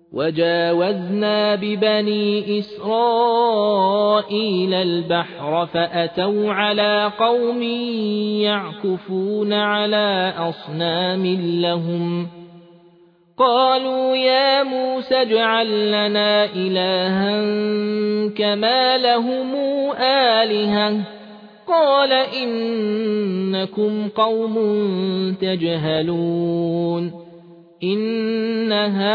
وجاوزنا ببني إسرائيل البحر فأتوا على قوم يعكفون على أصنام لهم قالوا يا موسى اجعل لنا إلها كما لهم آلهة قال إنكم قوم تجهلون إن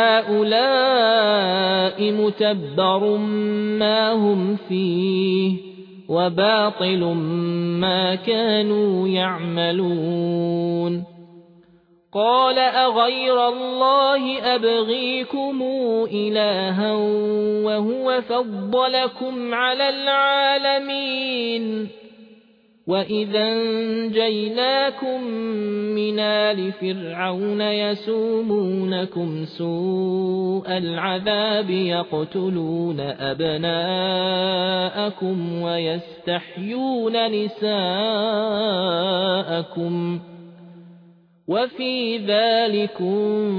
هؤلاء متبر ما هم فيه وباطل ما كانوا يعملون قال أغير الله أبغيكم إلها وهو فضلكم على العالمين وإذا انجيناكم من آل فرعون يسومونكم سوء العذاب يقتلون أبناءكم ويستحيون نساءكم وفي ذلكم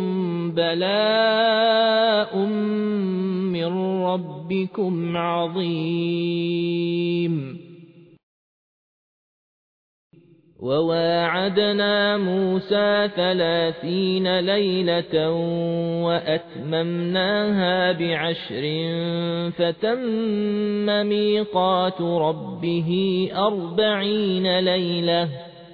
بلاء من ربكم عظيم وواعدنا موسى 30 ليلة وأتممناها ب10 فتم ميقات ربه 40 ليلة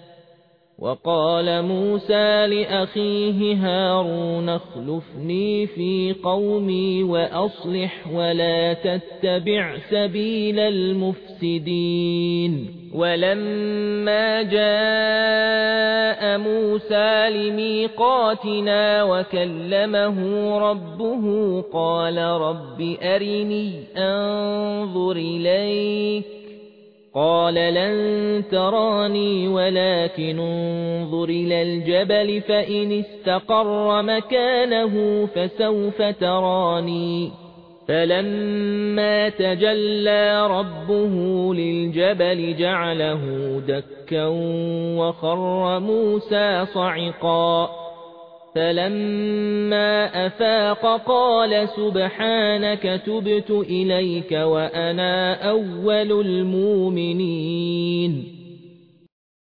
وقال موسى لأخيه هارون اخلفني في قومي وأصلح ولا تتبع سبيل المفسدين ولما جاء موسى لميقاتنا وكلمه ربه قال رب أرني أنظر إليك قال لن تراني ولكن انظر إلى الجبل فإن استقر مكانه فسوف تراني فلما تجلى ربه للجبل جعله دكا وخر موسى صعقا فلما أفاق قال سبحانك تبت إليك وأنا أول المؤمنين